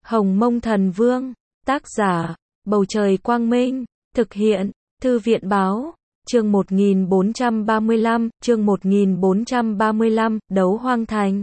Hồng Mông Thần Vương, tác giả, Bầu Trời Quang Minh, thực hiện, Thư viện Báo, chương 1435, Đấu Hoang Thành.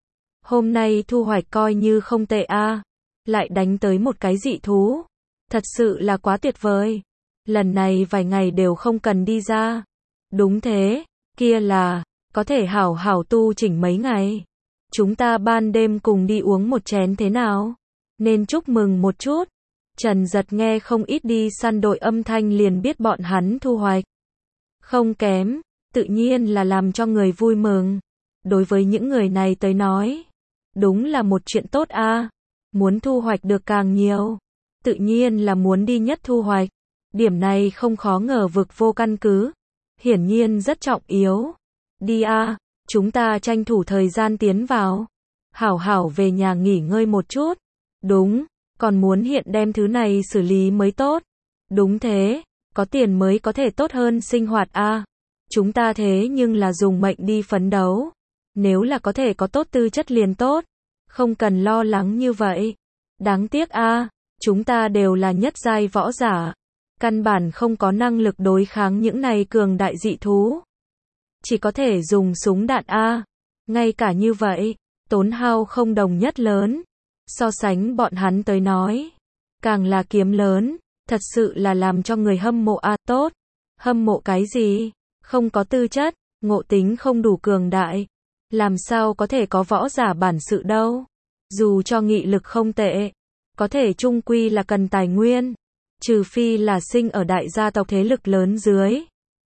Hôm nay thu hoạch coi như không tệ a, lại đánh tới một cái dị thú. Thật sự là quá tuyệt vời. Lần này vài ngày đều không cần đi ra. Đúng thế, kia là, có thể hảo hảo tu chỉnh mấy ngày. Chúng ta ban đêm cùng đi uống một chén thế nào? Nên chúc mừng một chút. Trần Giật nghe không ít đi săn đội âm thanh liền biết bọn hắn thu hoạch không kém, tự nhiên là làm cho người vui mừng. Đối với những người này tới nói, đúng là một chuyện tốt a. Muốn thu hoạch được càng nhiều, tự nhiên là muốn đi nhất thu hoạch. Điểm này không khó ngờ vực vô căn cứ, hiển nhiên rất trọng yếu. Đi a, chúng ta tranh thủ thời gian tiến vào, hảo hảo về nhà nghỉ ngơi một chút. Đúng, còn muốn hiện đem thứ này xử lý mới tốt. Đúng thế, có tiền mới có thể tốt hơn sinh hoạt a. Chúng ta thế nhưng là dùng mệnh đi phấn đấu. Nếu là có thể có tốt tư chất liền tốt, không cần lo lắng như vậy. Đáng tiếc a, chúng ta đều là nhất giai võ giả, căn bản không có năng lực đối kháng những này cường đại dị thú. Chỉ có thể dùng súng đạn a. Ngay cả như vậy, tốn hao không đồng nhất lớn. So sánh bọn hắn tới nói, càng là kiếm lớn, thật sự là làm cho người hâm mộ a. Tốt, hâm mộ cái gì? Không có tư chất, ngộ tính không đủ cường đại, làm sao có thể có võ giả bản sự đâu. Dù cho nghị lực không tệ, có thể chung quy là cần tài nguyên, trừ phi là sinh ở đại gia tộc thế lực lớn dưới,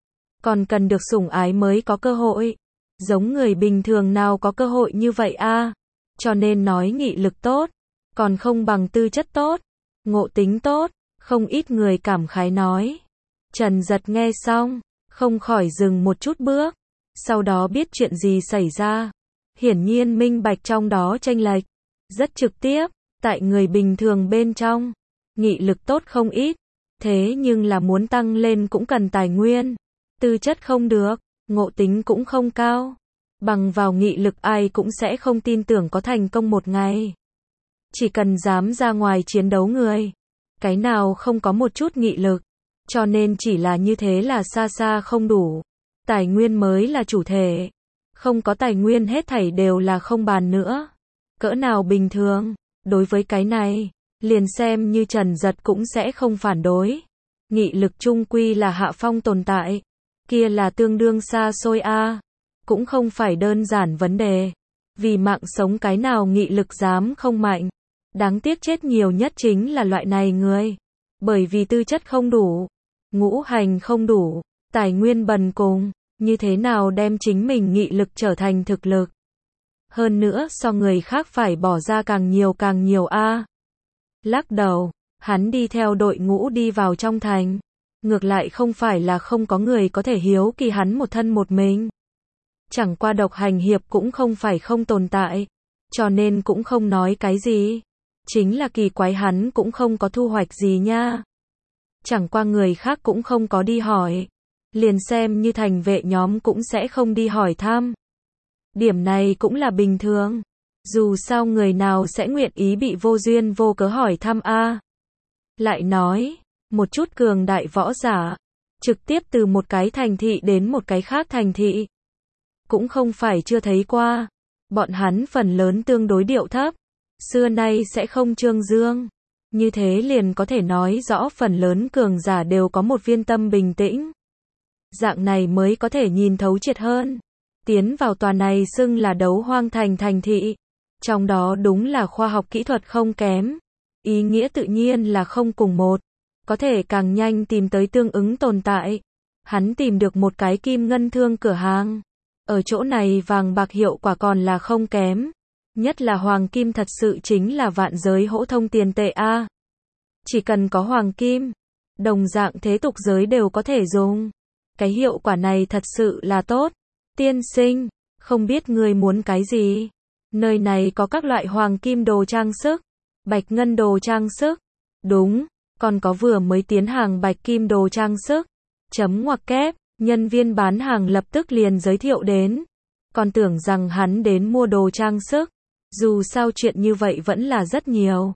còn cần được sủng ái mới có cơ hội. Giống người bình thường nào có cơ hội như vậy a. Cho nên nói nghị lực tốt, còn không bằng tư chất tốt, ngộ tính tốt, không ít người cảm khái nói. Trần Giật nghe xong, không khỏi dừng một chút bước, sau đó biết chuyện gì xảy ra. Hiển nhiên minh bạch trong đó chênh lệch, rất trực tiếp, tại người bình thường bên trong, nghị lực tốt không ít, thế nhưng là muốn tăng lên cũng cần tài nguyên, tư chất không được, ngộ tính cũng không cao. Bằng vào nghị lực ai cũng sẽ không tin tưởng có thành công một ngày. Chỉ cần dám ra ngoài chiến đấu người, cái nào không có một chút nghị lực, cho nên chỉ là như thế là xa xa không đủ. Tài nguyên mới là chủ thể, không có tài nguyên hết thảy đều là không bàn nữa. Cỡ nào bình thường, đối với cái này, liền xem như Trần Giật cũng sẽ không phản đối. Nghị lực chung quy là hạ phong tồn tại, kia là tương đương xa xôi a. Cũng không phải đơn giản vấn đề. Vì mạng sống cái nào nghị lực dám không mạnh. Đáng tiếc chết nhiều nhất chính là loại này người. Bởi vì tư chất không đủ, ngũ hành không đủ, tài nguyên bần cùng, như thế nào đem chính mình nghị lực trở thành thực lực. Hơn nữa so người khác phải bỏ ra càng nhiều a. Lắc đầu, hắn đi theo đội ngũ đi vào trong thành. Ngược lại không phải là không có người có thể hiếu kỳ hắn một thân một mình. Chẳng qua độc hành hiệp cũng không phải không tồn tại, cho nên cũng không nói cái gì. Chính là kỳ quái hắn cũng không có thu hoạch gì nha. Chẳng qua người khác cũng không có đi hỏi, liền xem như thành vệ nhóm cũng sẽ không đi hỏi thăm. Điểm này cũng là bình thường, dù sao người nào sẽ nguyện ý bị vô duyên vô cớ hỏi thăm a. Lại nói, một chút cường đại võ giả, trực tiếp từ một cái thành thị đến một cái khác thành thị, cũng không phải chưa thấy qua. Bọn hắn phần lớn tương đối điệu thấp, xưa nay sẽ không trương dương. Như thế liền có thể nói rõ phần lớn cường giả đều có một viên tâm bình tĩnh. Dạng này mới có thể nhìn thấu triệt hơn. Tiến vào tòa này xưng là Đấu Hoang Thành thành thị. Trong đó đúng là khoa học kỹ thuật không kém. Ý nghĩa tự nhiên là không cùng một. Có thể càng nhanh tìm tới tương ứng tồn tại. Hắn tìm được một cái kim ngân thương cửa hàng. Ở chỗ này vàng bạc hiệu quả còn là không kém. Nhất là hoàng kim thật sự chính là vạn giới hỗ thông tiền tệ a. Chỉ cần có hoàng kim, đồng dạng thế tục giới đều có thể dùng. Cái hiệu quả này thật sự là tốt. Tiên sinh, không biết ngươi muốn cái gì? Nơi này có các loại hoàng kim đồ trang sức, bạch ngân đồ trang sức. Đúng, còn có vừa mới tiến hàng bạch kim đồ trang sức. Chấm ngoặc kép. Nhân viên bán hàng lập tức liền giới thiệu đến. Còn tưởng rằng hắn đến mua đồ trang sức. Dù sao chuyện như vậy vẫn là rất nhiều.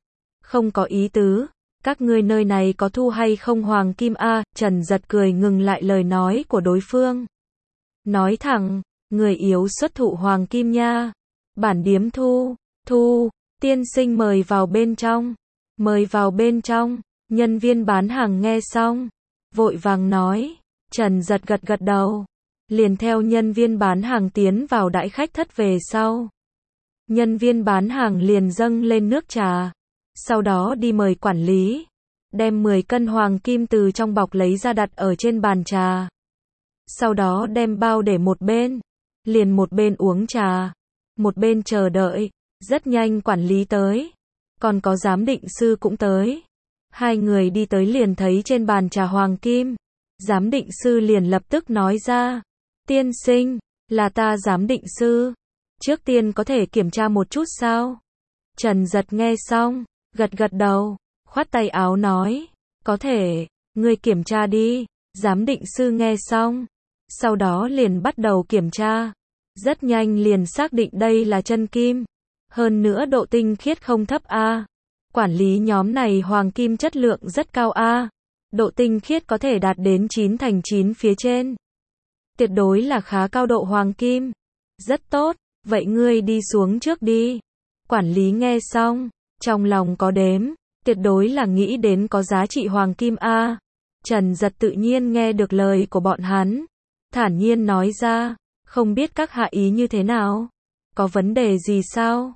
Không có ý tứ, các ngươi nơi này có thu hay không hoàng kim a? Trần Giật cười ngừng lại lời nói của đối phương. Nói thẳng, người yếu xuất thụ hoàng kim nha. Bản điếm thu, tiên sinh mời vào bên trong. Mời vào bên trong, nhân viên bán hàng nghe xong, vội vàng nói. Trần Giật gật gật đầu, liền theo nhân viên bán hàng tiến vào đãi khách thất về sau. Nhân viên bán hàng liền dâng lên nước trà, sau đó đi mời quản lý, đem 10 cân hoàng kim từ trong bọc lấy ra đặt ở trên bàn trà. Sau đó đem bao để một bên, liền một bên uống trà, một bên chờ đợi. Rất nhanh quản lý tới, còn có giám định sư cũng tới. Hai người đi tới liền thấy trên bàn trà hoàng kim. Giám định sư liền lập tức nói ra, tiên sinh, là ta giám định sư. Trước tiên có thể kiểm tra một chút sao? Trần Giật nghe xong, gật gật đầu, khoát tay áo nói, có thể, ngươi kiểm tra đi. Giám định sư nghe xong, sau đó liền bắt đầu kiểm tra. Rất nhanh liền xác định đây là chân kim. Hơn nữa độ tinh khiết không thấp a. Quản lý nhóm này hoàng kim chất lượng rất cao a. Độ tinh khiết có thể đạt đến 9/9 phía trên. Tuyệt đối là khá cao độ hoàng kim. Rất tốt, vậy ngươi đi xuống trước đi. Quản lý nghe xong, trong lòng có đếm, tuyệt đối là nghĩ đến có giá trị hoàng kim a. Trần Giật tự nhiên nghe được lời của bọn hắn, thản nhiên nói ra, không biết các hạ ý như thế nào? Có vấn đề gì sao?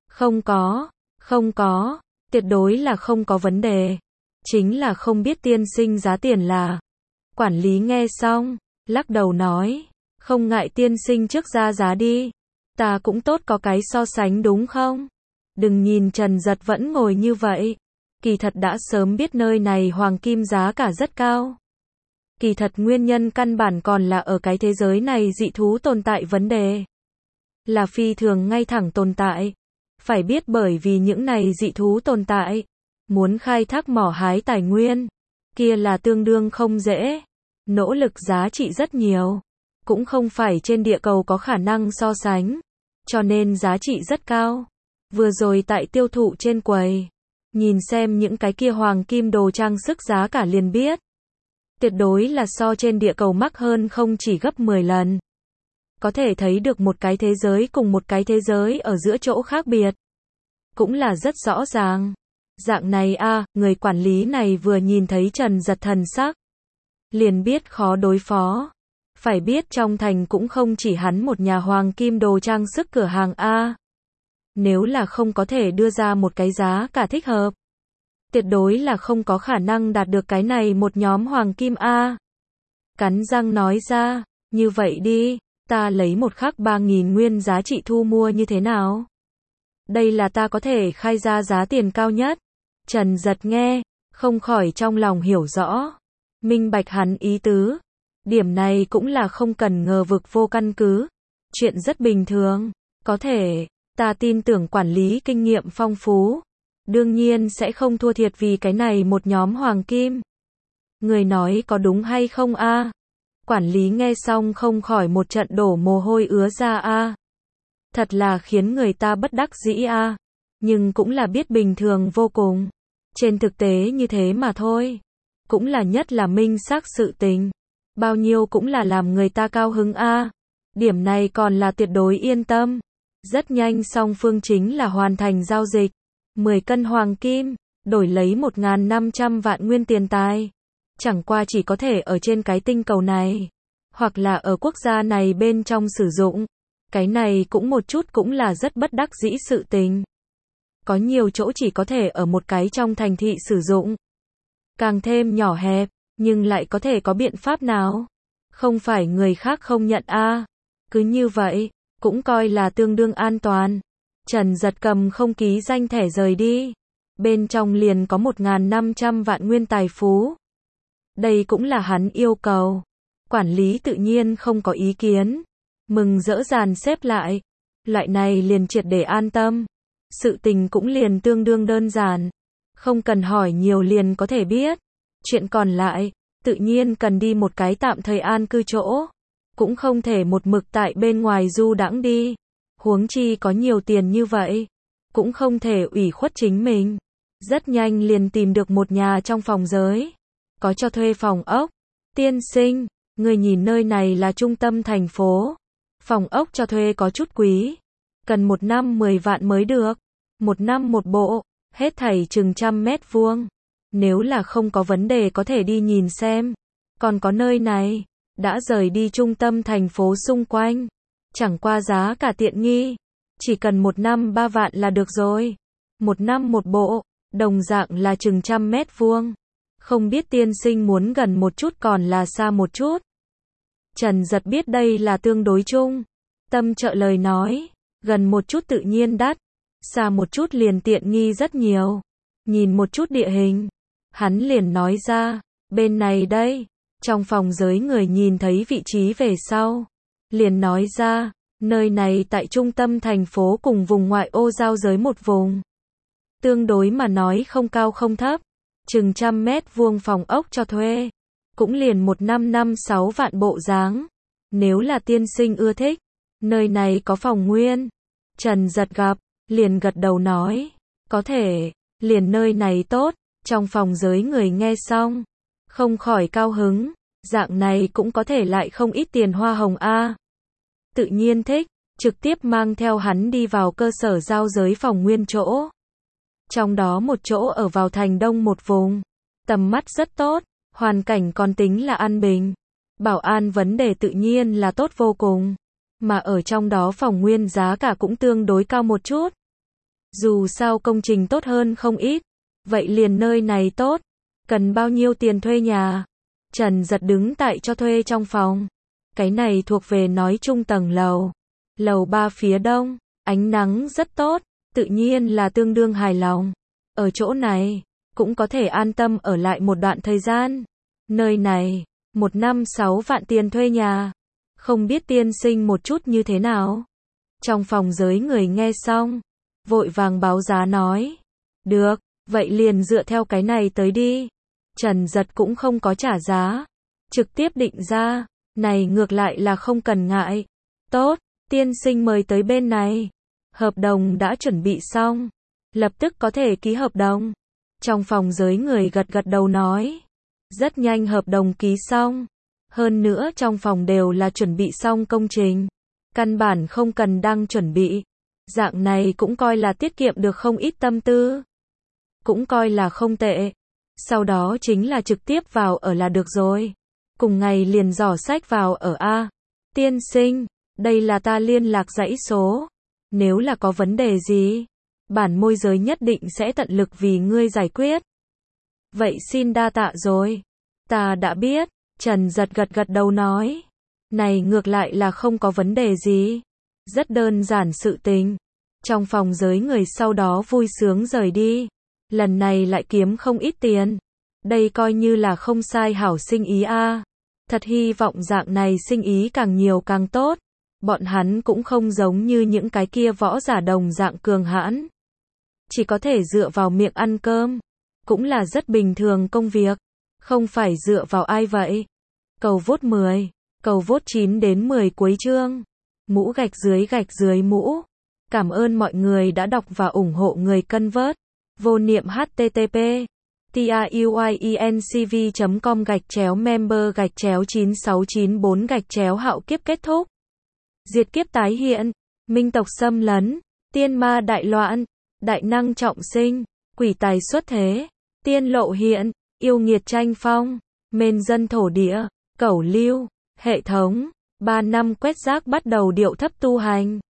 Không có, tuyệt đối là không có vấn đề. Chính là không biết tiên sinh giá tiền là. Quản lý nghe xong, lắc đầu nói, không ngại tiên sinh trước ra giá đi. Ta cũng tốt có cái so sánh đúng không? Đừng nhìn Trần Giật vẫn ngồi như vậy. Kỳ thật đã sớm biết nơi này hoàng kim giá cả rất cao. Kỳ thật nguyên nhân căn bản còn là ở cái thế giới này dị thú tồn tại vấn đề. Là phi thường ngay thẳng tồn tại. Phải biết bởi vì những này dị thú tồn tại, muốn khai thác mỏ hái tài nguyên, kia là tương đương không dễ. Nỗ lực giá trị rất nhiều, cũng không phải trên địa cầu có khả năng so sánh, cho nên giá trị rất cao. Vừa rồi tại tiêu thụ trên quầy, nhìn xem những cái kia hoàng kim đồ trang sức giá cả liền biết. Tuyệt đối là so trên địa cầu mắc hơn không chỉ gấp 10 lần. Có thể thấy được một cái thế giới cùng một cái thế giới ở giữa chỗ khác biệt. Cũng là rất rõ ràng. Dạng này a, người quản lý này vừa nhìn thấy Trần Giật thần sắc, liền biết khó đối phó. Phải biết trong thành cũng không chỉ hắn một nhà hoàng kim đồ trang sức cửa hàng a. Nếu là không có thể đưa ra một cái giá cả thích hợp, tuyệt đối là không có khả năng đạt được cái này một nhóm hoàng kim a. Cắn răng nói ra, như vậy đi, ta lấy một khắc 3.000 nguyên giá trị thu mua như thế nào? Đây là ta có thể khai ra giá tiền cao nhất. Trần Giật nghe, không khỏi trong lòng hiểu rõ, minh bạch hắn ý tứ. Điểm này cũng là không cần ngờ vực vô căn cứ. Chuyện rất bình thường, có thể, ta tin tưởng quản lý kinh nghiệm phong phú. Đương nhiên sẽ không thua thiệt vì cái này một nhóm hoàng kim. Người nói có đúng hay không a? Quản lý nghe xong không khỏi một trận đổ mồ hôi ứa ra a. Thật là khiến người ta bất đắc dĩ a. Nhưng cũng là biết bình thường vô cùng. Trên thực tế như thế mà thôi. Cũng là nhất là minh xác sự tình. Bao nhiêu cũng là làm người ta cao hứng a. Điểm này còn là tuyệt đối yên tâm. Rất nhanh song phương chính là hoàn thành giao dịch. 10 cân hoàng kim, đổi lấy 1.500 vạn nguyên tiền tài. Chẳng qua chỉ có thể ở trên cái tinh cầu này, hoặc là ở quốc gia này bên trong sử dụng. Cái này cũng một chút cũng là rất bất đắc dĩ sự tình. Có nhiều chỗ chỉ có thể ở một cái trong thành thị sử dụng. Càng thêm nhỏ hẹp, nhưng lại có thể có biện pháp nào? Không phải người khác không nhận a. Cứ như vậy, cũng coi là tương đương an toàn. Trần Giật cầm không ký danh thẻ rời đi. Bên trong liền có 1.500 vạn nguyên tài phú. Đây cũng là hắn yêu cầu. Quản lý tự nhiên không có ý kiến. Mừng rỡ dàn xếp lại. Loại này liền triệt để an tâm. Sự tình cũng liền tương đương đơn giản. Không cần hỏi nhiều liền có thể biết. Chuyện còn lại, tự nhiên cần đi một cái tạm thời an cư chỗ. Cũng không thể một mực tại bên ngoài du đãng đi. Huống chi có nhiều tiền như vậy, cũng không thể ủy khuất chính mình. Rất nhanh liền tìm được một nhà trong phòng giới. Có cho thuê phòng ốc. Tiên sinh, người nhìn nơi này là trung tâm thành phố. Phòng ốc cho thuê có chút quý. Cần 1 năm 10 vạn mới được. 1 năm một bộ, hết thảy chừng 100 mét vuông. Nếu là không có vấn đề có thể đi nhìn xem. Còn có nơi này, đã rời đi trung tâm thành phố xung quanh. Chẳng qua giá cả tiện nghi. Chỉ cần 1 năm 3 vạn là được rồi. 1 năm một bộ, đồng dạng là chừng 100 mét vuông. Không biết tiên sinh muốn gần một chút còn là xa một chút. Trần Giật biết đây là tương đối chung. Tâm trợ lời nói, gần một chút tự nhiên đắt, xa một chút liền tiện nghi rất nhiều. Nhìn một chút địa hình, hắn liền nói ra, bên này đây. Trong phòng giới người nhìn thấy vị trí về sau, liền nói ra, nơi này tại trung tâm thành phố cùng vùng ngoại ô giao giới một vùng. Tương đối mà nói không cao không thấp, chừng 100 mét vuông phòng ốc cho thuê, cũng liền 1 năm 5-6 vạn bộ dáng. Nếu là tiên sinh ưa thích, nơi này có phòng nguyên. Trần Giật gặp, liền gật đầu nói, có thể, liền nơi này tốt. Trong phòng giới người nghe xong, không khỏi cao hứng, dạng này cũng có thể lại không ít tiền hoa hồng a. Tự nhiên thích, trực tiếp mang theo hắn đi vào cơ sở giao giới phòng nguyên chỗ. Trong đó một chỗ ở vào thành đông một vùng, tầm mắt rất tốt, hoàn cảnh còn tính là an bình. Bảo an vấn đề tự nhiên là tốt vô cùng, mà ở trong đó phòng nguyên giá cả cũng tương đối cao một chút. Dù sao công trình tốt hơn không ít, vậy liền nơi này tốt. Cần bao nhiêu tiền thuê nhà? Trần Giật đứng tại cho thuê trong phòng. Cái này thuộc về nói chung tầng lầu. Lầu 3 phía đông, ánh nắng rất tốt, tự nhiên là tương đương hài lòng. Ở chỗ này, cũng có thể an tâm ở lại một đoạn thời gian. Nơi này, 1 năm 6 vạn tiền thuê nhà. Không biết tiên sinh một chút như thế nào? Trong phòng giới người nghe xong, vội vàng báo giá nói. Được, vậy liền dựa theo cái này tới đi. Trần Giật cũng không có trả giá, trực tiếp định ra, này ngược lại là không cần ngại. Tốt, tiên sinh mời tới bên này. Hợp đồng đã chuẩn bị xong, lập tức có thể ký hợp đồng. Trong phòng giới người gật gật đầu nói. Rất nhanh hợp đồng ký xong. Hơn nữa trong phòng đều là chuẩn bị xong công trình. Căn bản không cần đang chuẩn bị. Dạng này cũng coi là tiết kiệm được không ít tâm tư. Cũng coi là không tệ. Sau đó chính là trực tiếp vào ở là được rồi. Cùng ngày liền dò sách vào ở A. Tiên sinh, đây là ta liên lạc dãy số. Nếu là có vấn đề gì, bản môi giới nhất định sẽ tận lực vì ngươi giải quyết. Vậy xin đa tạ rồi. Ta đã biết. Trần Giật gật gật đầu nói. Này ngược lại là không có vấn đề gì. Rất đơn giản sự tình. Trong phòng giới người sau đó vui sướng rời đi. Lần này lại kiếm không ít tiền. Đây coi như là không sai hảo sinh ý a. Thật hy vọng dạng này sinh ý càng nhiều càng tốt. Bọn hắn cũng không giống như những cái kia võ giả đồng dạng cường hãn. Chỉ có thể dựa vào miệng ăn cơm. Cũng là rất bình thường công việc. Không phải dựa vào ai vậy. Cầu vote 10. Cầu vote 9 đến 10 cuối chương. Mũ gạch dưới mũ. Cảm ơn mọi người đã đọc và ủng hộ người cân vớt. Vô niệm http tiuyecom/member/9694 hạo kiếp kết thúc. Diệt kiếp tái hiện. Minh tộc xâm lấn. Tiên ma đại loạn. Đại năng trọng sinh. Quỷ tài xuất thế. Tiên lộ hiện. Yêu nghiệt tranh phong. Mên dân thổ địa. Cẩu lưu. Hệ thống. 3 năm quét rác bắt đầu điệu thấp tu hành.